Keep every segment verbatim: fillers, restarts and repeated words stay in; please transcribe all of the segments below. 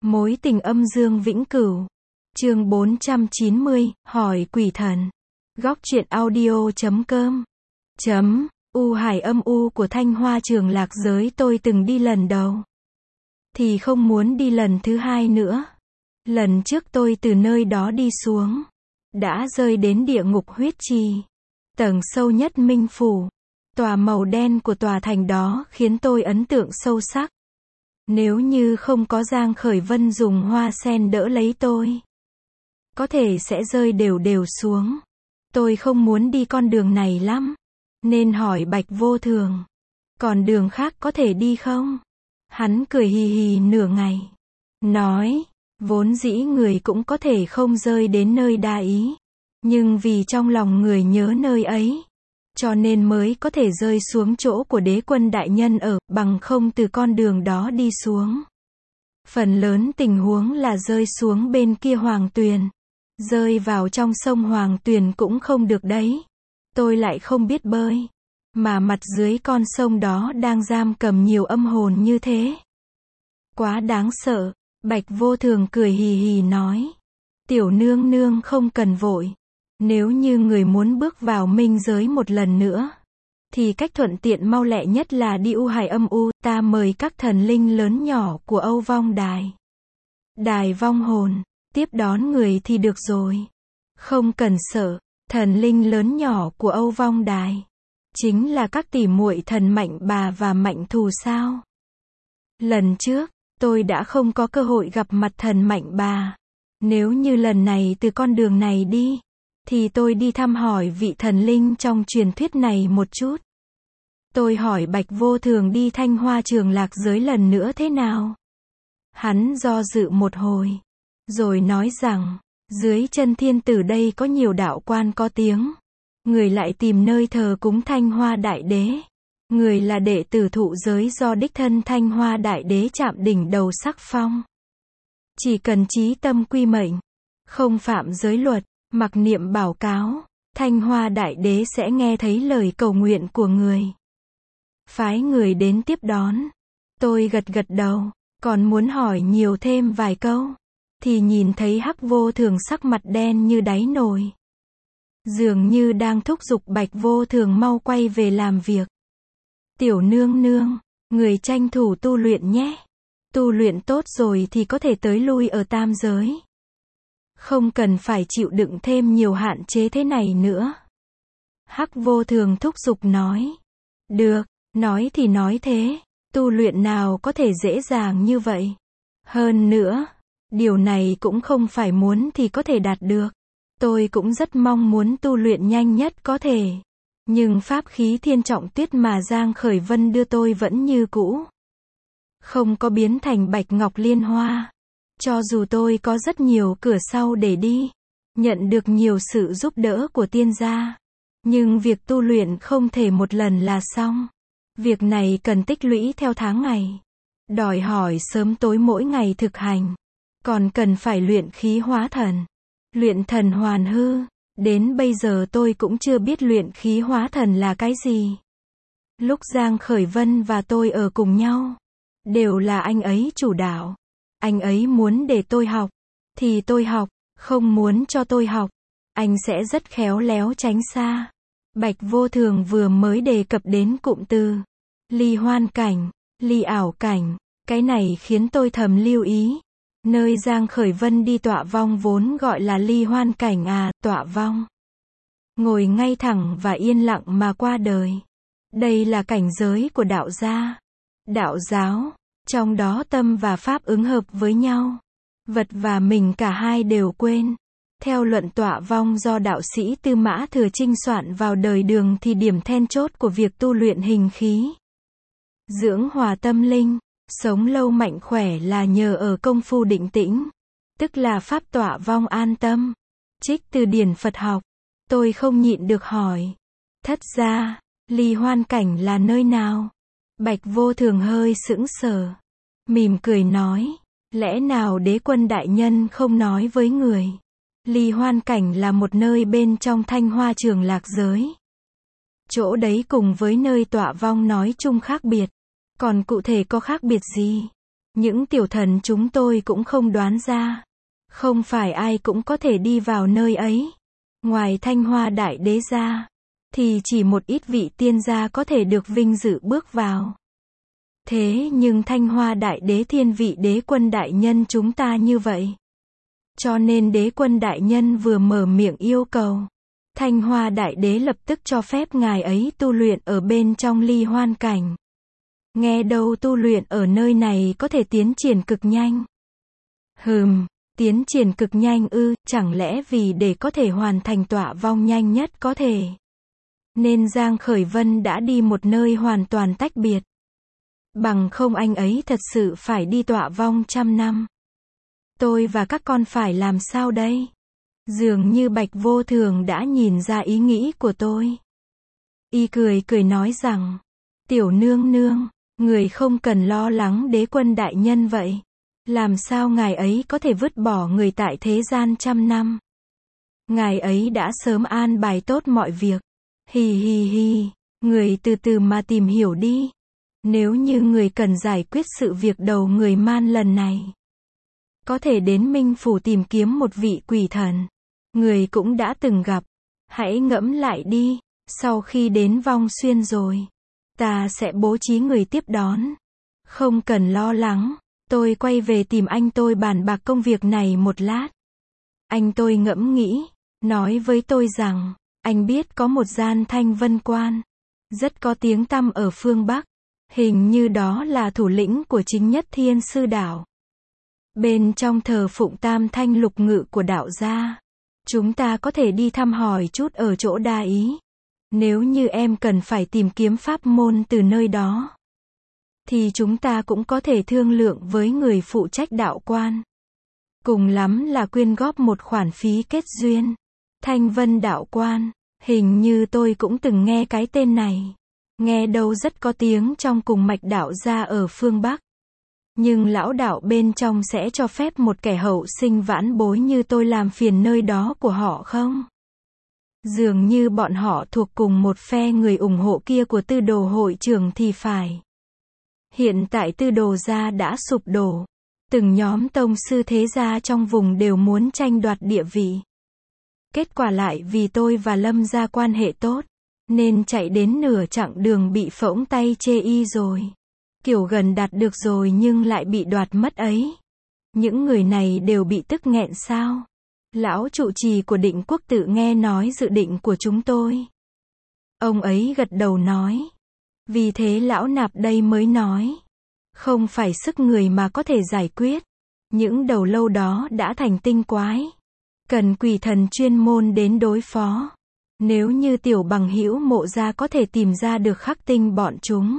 Mối tình âm dương vĩnh cửu. Chương bốn trăm chín mươi, hỏi quỷ thần. Góc truyện audio chấm com. Chấm, U Hải âm u của Thanh Hoa Trường Lạc Giới tôi từng đi lần đầu. Thì không muốn đi lần thứ hai nữa. Lần trước tôi từ nơi đó đi xuống. Đã rơi đến địa ngục huyết trì. Tầng sâu nhất Minh Phủ. Tòa màu đen của tòa thành đó khiến tôi ấn tượng sâu sắc. Nếu như không có Giang Khởi Vân dùng hoa sen đỡ lấy tôi, có thể sẽ rơi đều đều xuống. Tôi không muốn đi con đường này lắm, nên hỏi Bạch Vô Thường. Còn đường khác có thể đi không? Hắn cười hì hì nửa ngày. Nói, vốn dĩ người cũng có thể không rơi đến nơi đa ý. Nhưng vì trong lòng người nhớ nơi ấy, cho nên mới có thể rơi xuống chỗ của đế quân đại nhân ở, bằng không từ con đường đó đi xuống. Phần lớn tình huống là rơi xuống bên kia Hoàng Tuyền. Rơi vào trong sông Hoàng Tuyền cũng không được đấy. Tôi lại không biết bơi. Mà mặt dưới con sông đó đang giam cầm nhiều âm hồn như thế. Quá đáng sợ. Bạch Vô Thường cười hì hì nói. Tiểu nương nương không cần vội. Nếu như người muốn bước vào minh giới một lần nữa, thì cách thuận tiện mau lẹ nhất là đi U Hải âm u, ta mời các thần linh lớn nhỏ của Âu Vong Đài. Đài vong hồn, tiếp đón người thì được rồi. Không cần sợ, thần linh lớn nhỏ của Âu Vong Đài. Chính là các tỷ muội thần Mạnh Bà và Mạnh Thù sao? Lần trước, tôi đã không có cơ hội gặp mặt thần Mạnh Bà. Nếu như lần này từ con đường này đi, thì tôi đi thăm hỏi vị thần linh trong truyền thuyết này một chút. Tôi hỏi Bạch Vô Thường đi Thanh Hoa Trường Lạc Giới lần nữa thế nào? Hắn do dự một hồi, rồi nói rằng, dưới chân thiên tử đây có nhiều đạo quan có tiếng. Người lại tìm nơi thờ cúng Thanh Hoa Đại Đế. Người là đệ tử thụ giới do đích thân Thanh Hoa Đại Đế chạm đỉnh đầu sắc phong. Chỉ cần chí tâm quy mệnh, không phạm giới luật, mặc niệm bảo cáo, Thanh Hoa Đại Đế sẽ nghe thấy lời cầu nguyện của người. Phái người đến tiếp đón. Tôi gật gật đầu, còn muốn hỏi nhiều thêm vài câu, thì nhìn thấy Hắc Vô Thường sắc mặt đen như đáy nồi. Dường như đang thúc giục Bạch Vô Thường mau quay về làm việc. Tiểu nương nương, người tranh thủ tu luyện nhé. Tu luyện tốt rồi thì có thể tới lui ở tam giới. Không cần phải chịu đựng thêm nhiều hạn chế thế này nữa. Hắc Vô Thường thúc giục nói. Được, nói thì nói thế. Tu luyện nào có thể dễ dàng như vậy. Hơn nữa, điều này cũng không phải muốn thì có thể đạt được. Tôi cũng rất mong muốn tu luyện nhanh nhất có thể. Nhưng pháp khí Thiên Trọng Tuyết mà Giang Khởi Vân đưa tôi vẫn như cũ. Không có biến thành Bạch Ngọc Liên Hoa. Cho dù tôi có rất nhiều cửa sau để đi, nhận được nhiều sự giúp đỡ của tiên gia, nhưng việc tu luyện không thể một lần là xong. Việc này cần tích lũy theo tháng ngày, đòi hỏi sớm tối mỗi ngày thực hành, còn cần phải luyện khí hóa thần, luyện thần hoàn hư. Đến bây giờ tôi cũng chưa biết luyện khí hóa thần là cái gì. Lúc Giang Khởi Vân và tôi ở cùng nhau, đều là anh ấy chủ đạo. Anh ấy muốn để tôi học, thì tôi học, không muốn cho tôi học, anh sẽ rất khéo léo tránh xa. Bạch Vô Thường vừa mới đề cập đến cụm từ ly hoan cảnh, ly ảo cảnh, cái này khiến tôi thầm lưu ý. Nơi Giang Khởi Vân đi tọa vong vốn gọi là ly hoan cảnh à, tọa vong. Ngồi ngay thẳng và yên lặng mà qua đời. Đây là cảnh giới của đạo gia, đạo giáo. Trong đó tâm và pháp ứng hợp với nhau. Vật và mình cả hai đều quên. Theo luận tọa vong do đạo sĩ Tư Mã Thừa Trinh soạn vào đời Đường thì điểm then chốt của việc tu luyện hình khí, dưỡng hòa tâm linh, sống lâu mạnh khỏe là nhờ ở công phu định tĩnh. Tức là pháp tọa vong an tâm. Trích từ điển Phật học. Tôi không nhịn được hỏi. Thất gia, ly hoan cảnh là nơi nào? Bạch Vô Thường hơi sững sờ, mỉm cười nói, lẽ nào đế quân đại nhân không nói với người? Ly hoan cảnh là một nơi bên trong Thanh Hoa Trường Lạc Giới. Chỗ đấy cùng với nơi tọa vong nói chung khác biệt. Còn cụ thể có khác biệt gì? Những tiểu thần chúng tôi cũng không đoán ra. Không phải ai cũng có thể đi vào nơi ấy. Ngoài Thanh Hoa Đại Đế ra, thì chỉ một ít vị tiên gia có thể được vinh dự bước vào. Thế nhưng Thanh Hoa Đại Đế thiên vị đế quân đại nhân chúng ta như vậy. Cho nên đế quân đại nhân vừa mở miệng yêu cầu, Thanh Hoa Đại Đế lập tức cho phép ngài ấy tu luyện ở bên trong ly hoan cảnh. Nghe đâu tu luyện ở nơi này có thể tiến triển cực nhanh. Hừm, tiến triển cực nhanh ư, chẳng lẽ vì để có thể hoàn thành tọa vong nhanh nhất có thể. Nên Giang Khởi Vân đã đi một nơi hoàn toàn tách biệt. Bằng không anh ấy thật sự phải đi tọa vong trăm năm. Tôi và các con phải làm sao đây? Dường như Bạch Vô Thường đã nhìn ra ý nghĩ của tôi. Y cười cười nói rằng, tiểu nương nương, người không cần lo lắng đế quân đại nhân vậy. Làm sao ngài ấy có thể vứt bỏ người tại thế gian trăm năm? Ngài ấy đã sớm an bài tốt mọi việc. Hì hì hì, người từ từ mà tìm hiểu đi. Nếu như người cần giải quyết sự việc đầu người man lần này, có thể đến Minh Phủ tìm kiếm một vị quỷ thần. Người cũng đã từng gặp. Hãy ngẫm lại đi. Sau khi đến Vong Xuyên rồi, ta sẽ bố trí người tiếp đón. Không cần lo lắng. Tôi quay về tìm anh tôi bàn bạc công việc này một lát. Anh tôi ngẫm nghĩ, nói với tôi rằng, anh biết có một gian Thanh Vân Quan, rất có tiếng tăm ở phương Bắc. Hình như đó là thủ lĩnh của chính nhất Thiên Sư Đảo. Bên trong thờ phụng tam thanh lục ngự của đạo gia. Chúng ta có thể đi thăm hỏi chút ở chỗ đa ý. Nếu như em cần phải tìm kiếm pháp môn từ nơi đó, thì chúng ta cũng có thể thương lượng với người phụ trách đạo quan. Cùng lắm là quyên góp một khoản phí kết duyên. Thanh Vân Đạo Quan, hình như tôi cũng từng nghe cái tên này. Nghe đâu rất có tiếng trong cùng mạch đạo gia ở phương Bắc. Nhưng lão đạo bên trong sẽ cho phép một kẻ hậu sinh vãn bối như tôi làm phiền nơi đó của họ không? Dường như bọn họ thuộc cùng một phe người ủng hộ kia của Tư Đồ hội trưởng thì phải. Hiện tại Tư Đồ gia đã sụp đổ. Từng nhóm tông sư thế gia trong vùng đều muốn tranh đoạt địa vị. Kết quả lại vì tôi và Lâm gia quan hệ tốt, nên chạy đến nửa chặng đường bị phỗng tay chê y rồi. Kiểu gần đạt được rồi nhưng lại bị đoạt mất ấy. Những người này đều bị tức nghẹn sao? Lão trụ trì của Định Quốc tự nghe nói dự định của chúng tôi. Ông ấy gật đầu nói. Vì thế lão nạp đây mới nói. Không phải sức người mà có thể giải quyết. Những đầu lâu đó đã thành tinh quái. Cần quỷ thần chuyên môn đến đối phó. Nếu như tiểu bằng hữu Mộ gia có thể tìm ra được khắc tinh bọn chúng,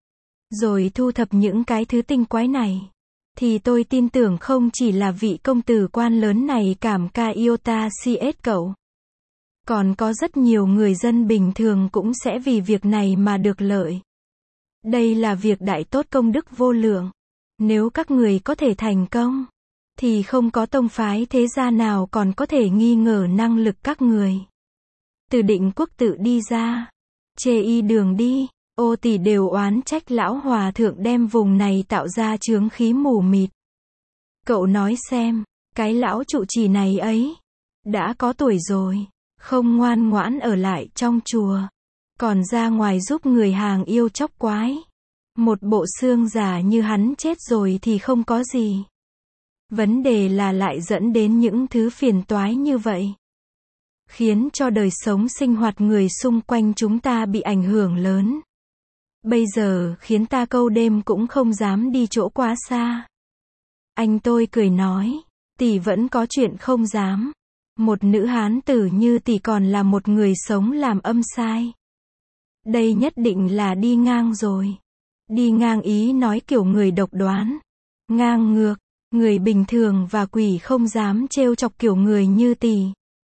rồi thu thập những cái thứ tinh quái này, thì tôi tin tưởng không chỉ là vị công tử quan lớn này cảm ca yêu ta si ết cậu. Còn có rất nhiều người dân bình thường cũng sẽ vì việc này mà được lợi. Đây là việc đại tốt công đức vô lượng. Nếu các người có thể thành công, thì không có tông phái thế gia nào còn có thể nghi ngờ năng lực các người. Từ Định Quốc tự đi ra, chê y đường đi, ô tỷ đều oán trách lão hòa thượng đem vùng này tạo ra chướng khí mù mịt. Cậu nói xem, cái lão trụ trì này ấy, đã có tuổi rồi, không ngoan ngoãn ở lại trong chùa, còn ra ngoài giúp người hàng yêu chóc quái. Một bộ xương già như hắn chết rồi thì không có gì. Vấn đề là lại dẫn đến những thứ phiền toái như vậy, khiến cho đời sống sinh hoạt người xung quanh chúng ta bị ảnh hưởng lớn. Bây giờ khiến ta câu đêm cũng không dám đi chỗ quá xa. Anh tôi cười nói, tỷ vẫn có chuyện không dám. Một nữ hán tử như tỷ còn là một người sống làm âm sai. Đây nhất định là đi ngang rồi. Đi ngang ý nói kiểu người độc đoán. Ngang ngược, người bình thường và quỷ không dám trêu chọc kiểu người như tỷ.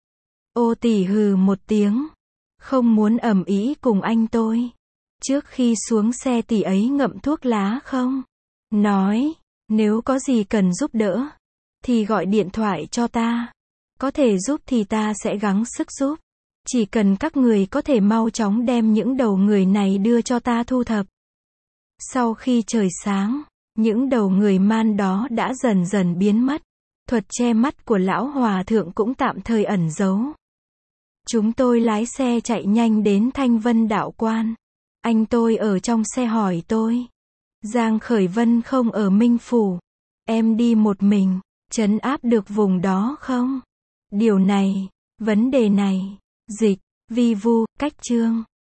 Ô tỷ hừ một tiếng, không muốn ầm ĩ cùng anh tôi. Trước khi xuống xe tỷ ấy ngậm thuốc lá không? Nói, nếu có gì cần giúp đỡ, thì gọi điện thoại cho ta. Có thể giúp thì ta sẽ gắng sức giúp. Chỉ cần các người có thể mau chóng đem những đầu người này đưa cho ta thu thập. Sau khi trời sáng, Những đầu người man đó đã dần dần biến mất. Thuật che mắt của lão hòa thượng cũng tạm thời ẩn giấu. Chúng tôi lái xe chạy nhanh đến Thanh Vân Đạo Quan. Anh tôi ở trong xe hỏi tôi. Giang Khởi Vân không ở Minh Phủ. Em đi một mình, trấn áp được vùng đó không? Điều này, vấn đề này, dịch, vi vu, cách chương.